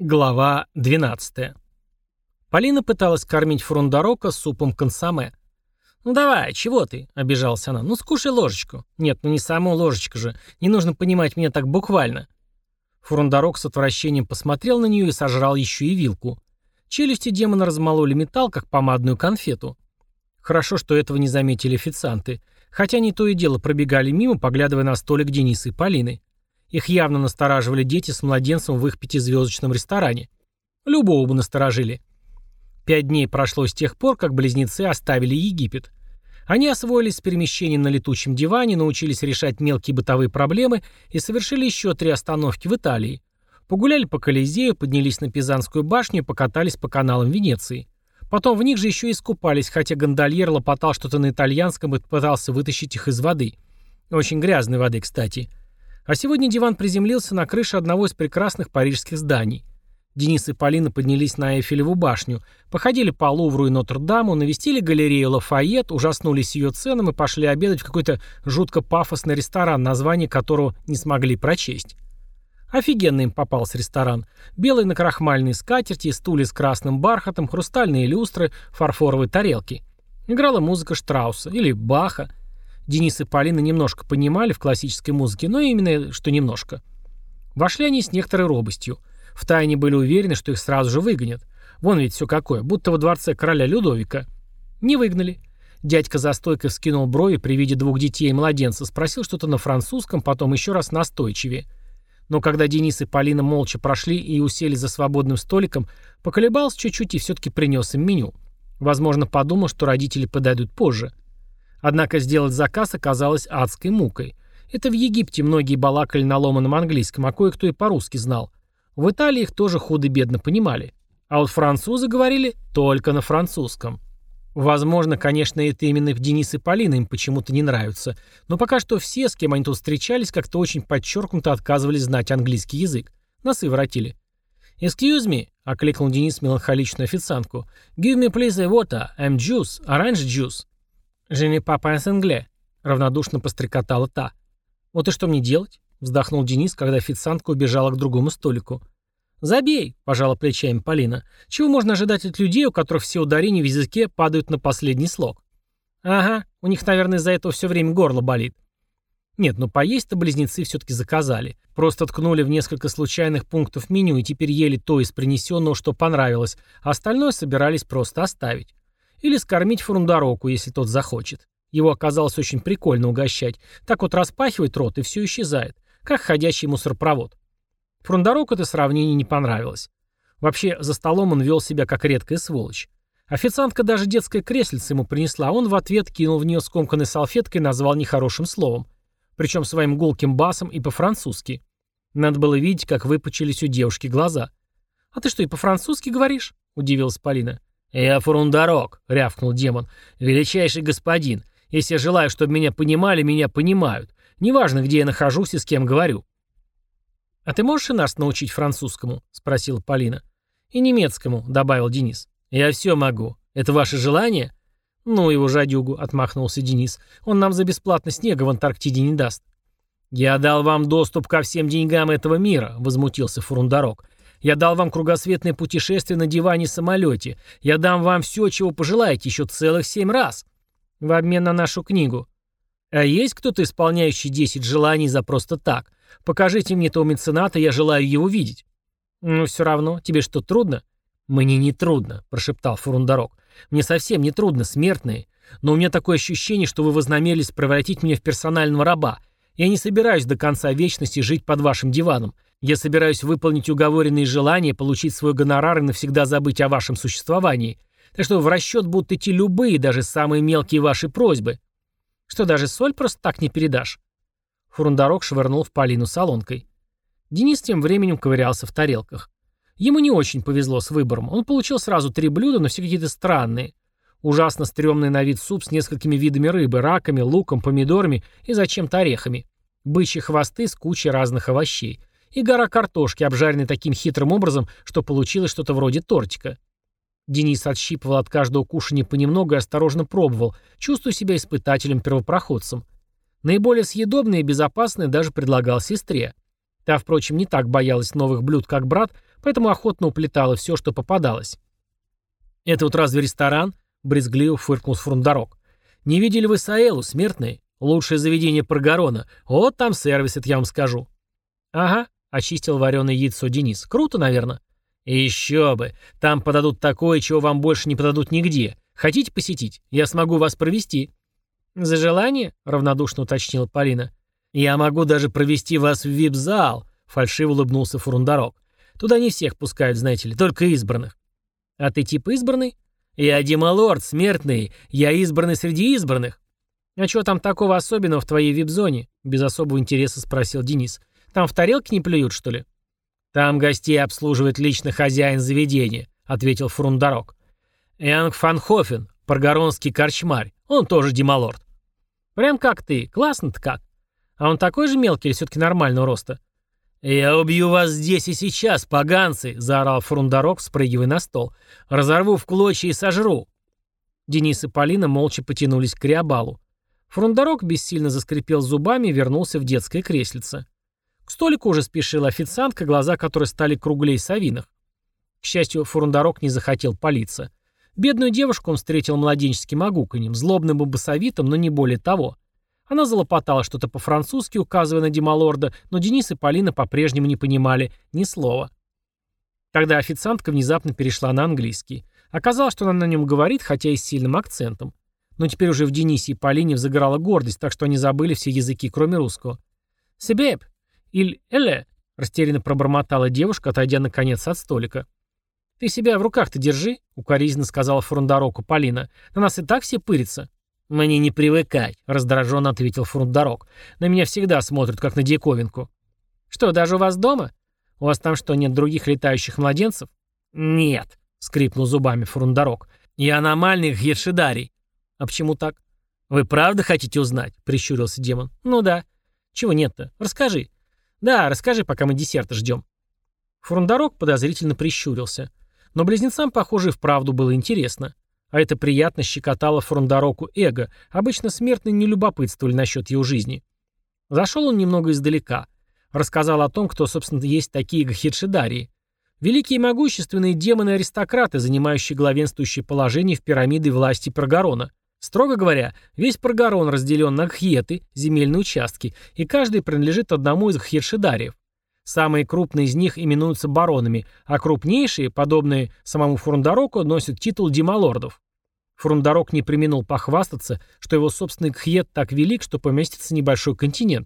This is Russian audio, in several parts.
Глава 12. Полина пыталась кормить Фрундарока супом консоме. «Ну давай, чего ты?» — обижалась она. «Ну скушай ложечку». «Нет, ну не саму ложечку же. Не нужно понимать меня так буквально». Фрундарок с отвращением посмотрел на нее и сожрал еще и вилку. Челюсти демона размололи металл, как помадную конфету. Хорошо, что этого не заметили официанты. Хотя они то и дело пробегали мимо, поглядывая на столик Дениса и Полины. Их явно настораживали дети с младенцем в их пятизвездочном ресторане. Любого бы насторожили. 5 дней прошло с тех пор, как близнецы оставили Египет. Они освоились с перемещением на летучем диване, научились решать мелкие бытовые проблемы и совершили еще 3 остановки в Италии. Погуляли по Колизею, поднялись на Пизанскую башню и покатались по каналам Венеции. Потом в них же еще и искупались, хотя гондольер лопотал что-то на итальянском и пытался вытащить их из воды. Очень грязной воды, кстати. А сегодня диван приземлился на крыше одного из прекрасных парижских зданий. Денис и Полина поднялись на Эйфелеву башню, походили по Лувру и Нотр-Даму, навестили галерею Лафайет, ужаснулись ее ценам и пошли обедать в какой-то жутко пафосный ресторан, название которого не смогли прочесть. Офигенно им попался ресторан. Белые накрахмальные скатерти, стулья с красным бархатом, хрустальные люстры, фарфоровые тарелки. Играла музыка Штрауса или Баха. Денис и Полина немножко понимали в классической музыке, но именно что немножко. Вошли они с некоторой робостью. Втайне были уверены, что их сразу же выгонят. Вон ведь все какое, будто во дворце короля Людовика. Не выгнали. Дядька за стойкой вскинул брови при виде 2 детей и младенца, спросил что-то на французском, потом еще раз настойчивее. Но когда Денис и Полина молча прошли и усели за свободным столиком, поколебался чуть-чуть и все-таки принес им меню. Возможно, подумал, что родители подойдут позже. Однако сделать заказ оказалось адской мукой. Это в Египте многие балакали на ломаном английском, а кое-кто и по-русски знал. В Италии их тоже худо-бедно понимали. А вот французы говорили только на французском. Возможно, конечно, это именно Денис и Полина им почему-то не нравятся. Но пока что все, с кем они тут встречались, как-то очень подчеркнуто отказывались знать английский язык. Носы воротили. «Excuse me», — окликнул Денис меланхоличную официантку. «Give me please a water, and juice, orange juice». «Je ne pas pense anglais», — равнодушно пострекотала та. «Вот и что мне делать?» — вздохнул Денис, когда официантка убежала к другому столику. «Забей», — пожала плечами Полина. «Чего можно ожидать от людей, у которых все ударения в языке падают на последний слог?» «Ага, у них, наверное, из-за этого все время горло болит». Нет, ну поесть-то близнецы все-таки заказали. Просто ткнули в несколько случайных пунктов меню и теперь ели то из принесенного, что понравилось, а остальное собирались просто оставить. Или скормить Фрундароку, если тот захочет. Его оказалось очень прикольно угощать. Так вот распахивает рот, и все исчезает. Как ходячий мусоропровод. Фрундароку это сравнение не понравилось. Вообще, за столом он вел себя как редкая сволочь. Официантка даже детское креслице ему принесла, а он в ответ кинул в нее скомканной салфеткой и назвал нехорошим словом. Причем своим гулким басом и по-французски. Надо было видеть, как выпучились у девушки глаза. «А ты что, и по-французски говоришь?» – удивилась Полина. «Я Фрундарок», — рявкнул демон. «Величайший господин. Если я желаю, чтобы меня понимали, меня понимают. Неважно, где я нахожусь и с кем говорю». «А ты можешь и нас научить французскому?» — спросила Полина. «И немецкому», — добавил Денис. «Я все могу. Это ваше желание?» «Ну его жадюгу», — отмахнулся Денис. «Он нам за бесплатно снега в Антарктиде не даст». «Я дал вам доступ ко всем деньгам этого мира», — возмутился Фрундарок. «Я дал вам кругосветное путешествие на диване-самолете. Я дам вам все, чего пожелаете, еще целых 7 раз. В обмен на нашу книгу. А есть кто-то, исполняющий 10 желаний за просто так? Покажите мне того мецената, я желаю его видеть». «Ну, все равно. Тебе что, трудно?» «Мне не трудно», — прошептал Фрундарок. «Мне совсем не трудно, смертные. Но у меня такое ощущение, что вы вознамерились превратить меня в персонального раба. Я не собираюсь до конца вечности жить под вашим диваном. Я собираюсь выполнить уговоренные желания, получить свой гонорар и навсегда забыть о вашем существовании. Так что в расчет будут идти любые, даже самые мелкие ваши просьбы. Что, даже соль просто так не передашь?» Фрундарок швырнул в Полину солонкой. Денис тем временем ковырялся в тарелках. Ему не очень повезло с выбором. Он получил сразу 3 блюда, но все какие-то странные. Ужасно стрёмный на вид суп с несколькими видами рыбы, раками, луком, помидорами и зачем-то орехами. Бычьи хвосты с кучей разных овощей. И гора картошки, обжаренной таким хитрым образом, что получилось что-то вроде тортика. Денис отщипывал от каждого кушания понемногу и осторожно пробовал, чувствуя себя испытателем-первопроходцем. Наиболее съедобное и безопасное даже предлагал сестре. Та, впрочем, не так боялась новых блюд, как брат, поэтому охотно уплетала все, что попадалось. «Это вот разве ресторан?» — брезгливо фыркнул Фрундарок. «Не видели вы Саэлу, смертные? Лучшее заведение Паргарона. Вот там сервис, это я вам скажу». «Ага», — очистил вареное яйцо Денис. «Круто, наверное». «Еще бы! Там подадут такое, чего вам больше не подадут нигде. Хотите посетить? Я смогу вас провести». «За желание?» — равнодушно уточнила Полина. «Я могу даже провести вас в вип-зал», — фальшиво улыбнулся Фрундарок. «Туда не всех пускают, знаете ли, только избранных». «А ты типа избранный?» «Я Демалорд, смертный. Я избранный среди избранных». «А что там такого особенного в твоей вип-зоне?» — без особого интереса спросил Денис. «Там в тарелке не плюют, что ли?» «Там гостей обслуживает лично хозяин заведения», — ответил Фрундарок. «Янг Фанхофен, паргаронский корчмарь. Он тоже демалорд». «Прям как ты. Классно-то как. А он такой же мелкий или все-таки нормального роста?» «Я убью вас здесь и сейчас, поганцы!» — заорал Фрундарок, спрыгивая на стол. «Разорву в клочья и сожру!» Денис и Полина молча потянулись к Криобалу. Фрундарок бессильно заскрипел зубами и вернулся в детское креслице. К столику уже спешила официантка, глаза которой стали круглей совиных. К счастью, Фрундарок не захотел палиться. Бедную девушку он встретил младенческим огуканьем, злобным и басовитым, но не более того. Она залопотала что-то по-французски, указывая на Демалорда, но Денис и Полина по-прежнему не понимали ни слова. Тогда официантка внезапно перешла на английский. Оказалось, что она на нем говорит, хотя и с сильным акцентом. Но теперь уже в Денисе и Полине взыграла гордость, так что они забыли все языки, кроме русского. «Себеб! Иль эле!» — растерянно пробормотала девушка, отойдя наконец от столика. «Ты себя в руках-то держи», — укоризненно сказала Фрундароку Полина. «На нас и так все пырятся». «Мне не привыкать», — раздраженно ответил Фрундарок. «На меня всегда смотрят, как на диковинку». «Что, даже у вас дома? У вас там что, нет других летающих младенцев?» «Нет», — скрипнул зубами Фрундарок. «Я аномальный гхедшидарий». «А почему так?» «Вы правда хотите узнать?» — прищурился демон. «Ну да». «Чего нет-то? Расскажи». «Да, расскажи, пока мы десерта ждем». Фрундарок подозрительно прищурился. Но близнецам, похоже, и вправду было интересно. А это приятно щекотало Фрундароку эго. Обычно смертные не любопытствовали насчет его жизни. Зашел он немного издалека. Рассказал о том, кто, собственно, есть такие гхедшидарии. Великие и могущественные демоны-аристократы, занимающие главенствующее положение в пирамиде власти Паргарона. Строго говоря, весь Паргарон разделен на гхеты, земельные участки, и каждый принадлежит одному из гхедшидариев. Самые крупные из них именуются баронами, а крупнейшие, подобные самому Фрундароку, носят титул демалордов. Фрундарок не преминул похвастаться, что его собственный гхед так велик, что поместится небольшой континент.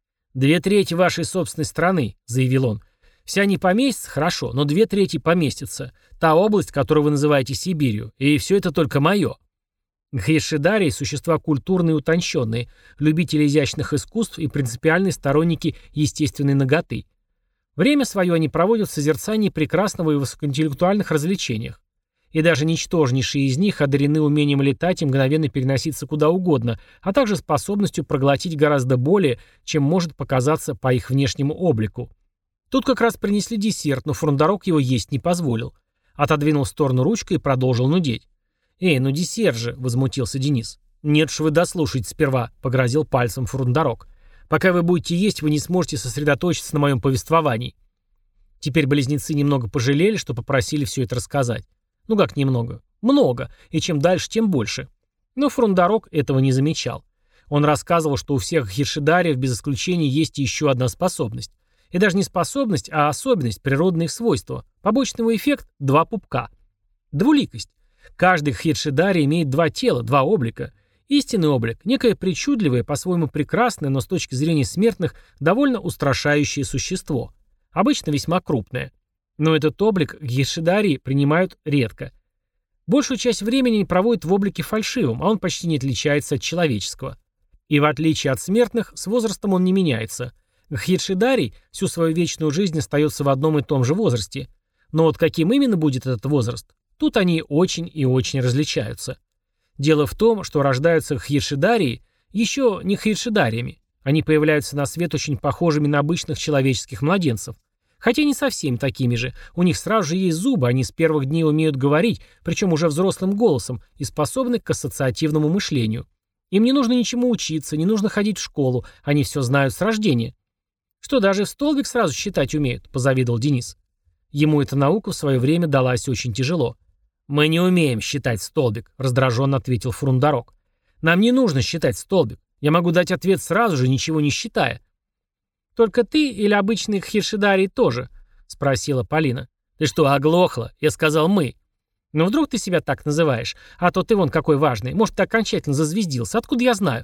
«2/3 вашей собственной страны», — заявил он. «Вся не поместится, хорошо, но 2/3 поместится. Та область, которую вы называете Сибирью, и все это только мое». Гхедшидарии – существа культурные и утонченные, любители изящных искусств и принципиальные сторонники естественной наготы. Время свое они проводят в созерцании прекрасного и высокоинтеллектуальных развлечениях. И даже ничтожнейшие из них одарены умением летать и мгновенно переноситься куда угодно, а также способностью проглотить гораздо более, чем может показаться по их внешнему облику. Тут как раз принесли десерт, но Фрундарок его есть не позволил. Отодвинул в сторону ручку и продолжил нудеть. «Эй, ну десерт же!» — возмутился Денис. «Нет уж, вы дослушайте сперва», — погрозил пальцем Фрундарок. «Пока вы будете есть, вы не сможете сосредоточиться на моем повествовании». Теперь близнецы немного пожалели, что попросили все это рассказать. Ну как немного? Много, и чем дальше, тем больше. Но Фрундарок этого не замечал. Он рассказывал, что у всех гхедшидариев без исключения есть еще одна способность. И даже не способность, а особенность, природные их свойства. Побочный его эффект – 2 пупка. Двуликость. Каждый гхедшидарий имеет 2 тела, 2 облика. Истинный облик – некое причудливое, по-своему прекрасное, но с точки зрения смертных довольно устрашающее существо. Обычно весьма крупное. Но этот облик гхедшидарии принимают редко. Большую часть времени они проводят в облике фальшивом, а он почти не отличается от человеческого. И в отличие от смертных, с возрастом он не меняется. Гхедшидарий всю свою вечную жизнь остается в одном и том же возрасте. Но вот каким именно будет этот возраст? Тут они очень и очень различаются. Дело в том, что рождаются гхедшидарии еще не гхедшидариями. Они появляются на свет очень похожими на обычных человеческих младенцев. Хотя не совсем такими же. У них сразу же есть зубы, они с первых дней умеют говорить, причем уже взрослым голосом, и способны к ассоциативному мышлению. Им не нужно ничему учиться, не нужно ходить в школу, они все знают с рождения. «Что, даже в столбик сразу считать умеют?» – позавидовал Денис. Ему эта наука в свое время далась очень тяжело. «Мы не умеем считать столбик», — раздраженно ответил Фрундарок. «Нам не нужно считать столбик. Я могу дать ответ сразу же, ничего не считая». «Только ты или обычные хиршидарии тоже?» — спросила Полина. «Ты что, оглохла? Я сказал «мы». Но вдруг ты себя так называешь? А то ты вон какой важный. Может, ты окончательно зазвездился. Откуда я знаю?»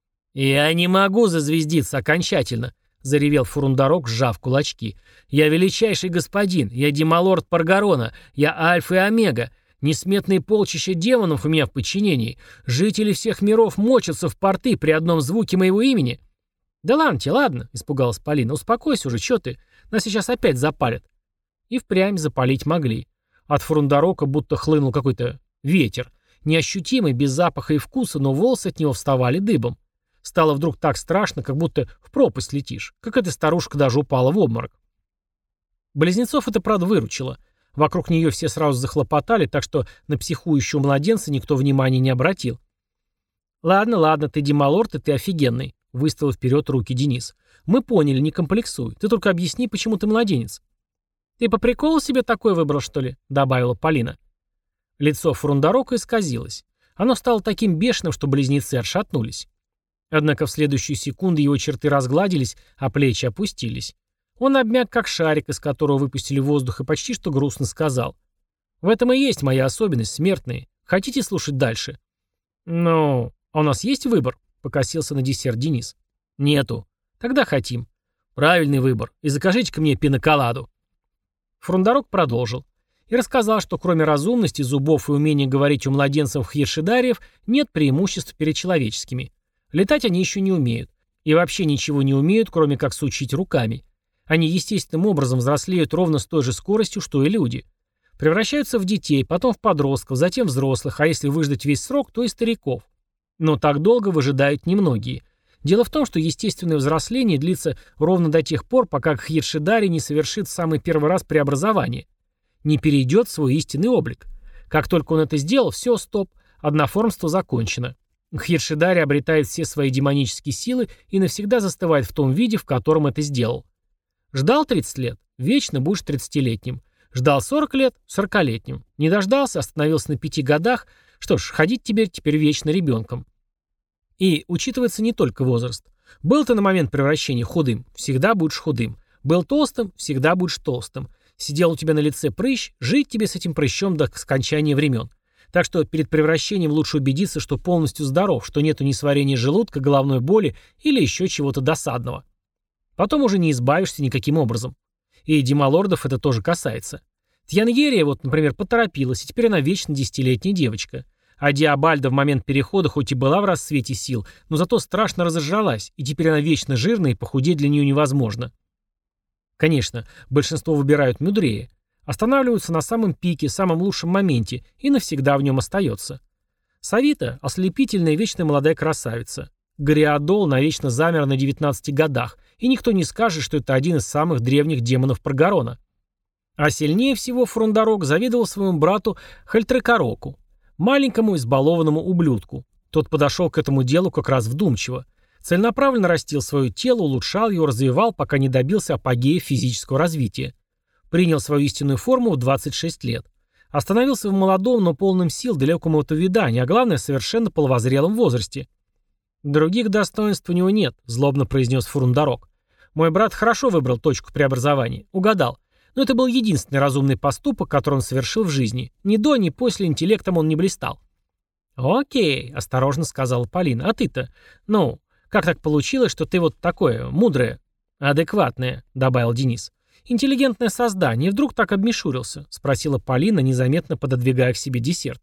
«Я не могу зазвездиться окончательно», — заревел Фурундарок, сжав кулачки. «Я величайший господин. Я демалорд Паргарона. Я Альфа и Омега. Несметные полчища демонов у меня в подчинении. Жители всех миров мочатся в порты при одном звуке моего имени». «Да ладно тебе, ладно», — испугалась Полина. «Успокойся уже, чё ты? Нас сейчас опять запалят». И впрямь запалить могли. От Фрундарока будто хлынул какой-то ветер. Неощутимый, без запаха и вкуса, но волосы от него вставали дыбом. Стало вдруг так страшно, как будто в пропасть летишь. Как эта старушка даже упала в обморок. Близнецов это, правда, выручило. Вокруг нее все сразу захлопотали, так что на психующего младенца никто внимания не обратил. «Ладно, ладно, ты демалорд, и ты офигенный», — выставил вперед руки Денис. «Мы поняли, не комплексуй. Ты только объясни, почему ты младенец». «Ты по приколу себе такой выбрал, что ли?» — добавила Полина. Лицо Фрундарока исказилось. Оно стало таким бешеным, что близнецы отшатнулись. Однако в следующую секунду его черты разгладились, а плечи опустились. Он обмяк, как шарик, из которого выпустили воздух, и почти что грустно сказал. «В этом и есть моя особенность, смертные. Хотите слушать дальше?» «Ну, а у нас есть выбор?» — покосился на десерт Денис. «Нету. Тогда хотим. Правильный выбор. И закажите-ка мне пиноколаду». Фрундарок продолжил. И рассказал, что кроме разумности, зубов и умения говорить у младенцев хиршидариев нет преимуществ перед человеческими. Летать они еще не умеют. И вообще ничего не умеют, кроме как сучить руками. Они естественным образом взрослеют ровно с той же скоростью, что и люди. Превращаются в детей, потом в подростков, затем взрослых, а если выждать весь срок, то и стариков. Но так долго выжидают немногие. Дело в том, что естественное взросление длится ровно до тех пор, пока хиршидари не совершит в самый первый раз преобразование. Не перейдет в свой истинный облик. Как только он это сделал, все, стоп, одноформство закончено. Хиршидари обретает все свои демонические силы и навсегда застывает в том виде, в котором это сделал. Ждал 30 лет? Вечно будешь 30-летним. Ждал 40 лет? 40-летним. Не дождался, остановился на 5 годах. Что ж, ходить теперь вечно ребенком. И учитывается не только возраст. Был ты на момент превращения худым, всегда будешь худым. Был толстым, всегда будешь толстым. Сидел у тебя на лице прыщ, жить тебе с этим прыщом до скончания времен. Так что перед превращением лучше убедиться, что полностью здоров, что нету ни сварения желудка, головной боли или еще чего-то досадного. Потом уже не избавишься никаким образом. И демалордов это тоже касается. Тьянгерия вот, например, поторопилась, и теперь она вечно 10-летняя девочка. А Диабальда в момент перехода хоть и была в расцвете сил, но зато страшно разожралась, и теперь она вечно жирная, и похудеть для нее невозможно. Конечно, большинство выбирают мудрее. Останавливаются на самом пике, самом лучшем моменте, и навсегда в нем остается. Савита – ослепительная вечная молодая красавица. Гориадол навечно замер на 19 годах, и никто не скажет, что это один из самых древних демонов Паргарона. А сильнее всего Фрундарок завидовал своему брату Хальтрекороку, маленькому избалованному ублюдку. Тот подошел к этому делу как раз вдумчиво. Целенаправленно растил свое тело, улучшал его, развивал, пока не добился апогея физического развития. Принял свою истинную форму в 26 лет. Остановился в молодом, но полном сил далеком от увядания, а главное, совершенно половозрелом возрасте. «Других достоинств у него нет», — злобно произнес Фрундарок. «Мой брат хорошо выбрал точку преобразования. Угадал. Но это был единственный разумный поступок, который он совершил в жизни. Ни до, ни после интеллектом он не блистал». «Окей», — осторожно сказала Полина. «А ты-то? Ну, как так получилось, что ты вот такое, мудрое?» «Адекватное», — добавил Денис. «Интеллигентное создание. Вдруг так обмешурился?» — спросила Полина, незаметно пододвигая к себе десерт.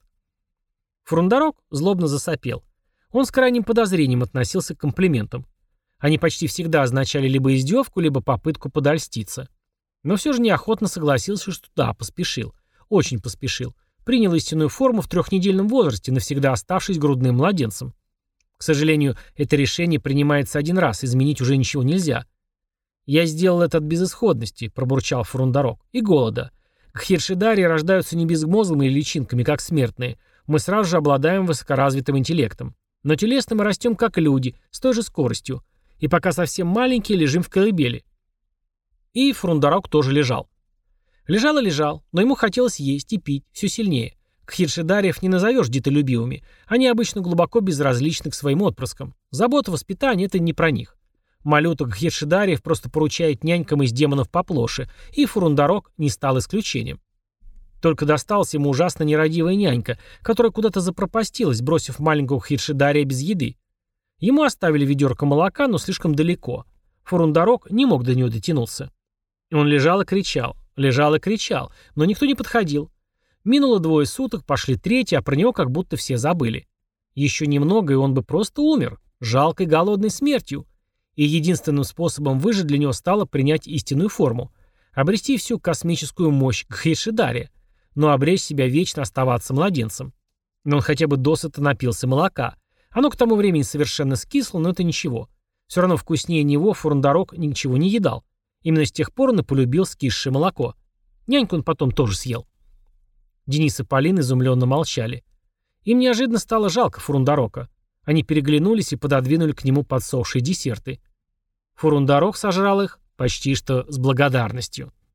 Фрундарок злобно засопел. Он с крайним подозрением относился к комплиментам. Они почти всегда означали либо издевку, либо попытку подольститься. Но все же неохотно согласился, что да, поспешил. Очень поспешил. Принял истинную форму в 3-недельном возрасте, навсегда оставшись грудным младенцем. К сожалению, это решение принимается один раз, изменить уже ничего нельзя. «Я сделал это от безысходности», — пробурчал Фрундарок, — «и голода. Хиршидари рождаются не безмозглыми личинками, как смертные. Мы сразу же обладаем высокоразвитым интеллектом. Но телесно мы растем как люди, с той же скоростью. И пока совсем маленькие, лежим в колыбели». И Фрундарок тоже лежал. Лежал и лежал, но ему хотелось есть и пить, все сильнее. Кхиршидариев не назовешь детолюбивыми. Они обычно глубоко безразличны к своим отпрыскам. Забота, воспитание — это не про них. Малюток Кхиршидариев просто поручает нянькам из демонов поплоше, и Фурундарок не стал исключением. Только досталась ему ужасно нерадивая нянька, которая куда-то запропастилась, бросив маленького Кхиршидария без еды. Ему оставили ведерко молока, но слишком далеко. Фурундарок не мог до него дотянуться. Он лежал и кричал, но никто не подходил. Минуло 2 суток, пошли 3, а про него как будто все забыли. Еще немного, и он бы просто умер, жалкой голодной смертью. И единственным способом выжить для него стало принять истинную форму, обрести всю космическую мощь Кхиршидария, но обречь себя вечно оставаться младенцем. Но он хотя бы досыта напился молока. Оно к тому времени совершенно скисло, но это ничего. Все равно вкуснее него Фурундарок ничего не едал. Именно с тех пор он и полюбил скисшее молоко. Няньку он потом тоже съел. Денис и Полина изумленно молчали. Им неожиданно стало жалко Фурундарока. Они переглянулись и пододвинули к нему подсохшие десерты. Фурундарок сожрал их почти что с благодарностью.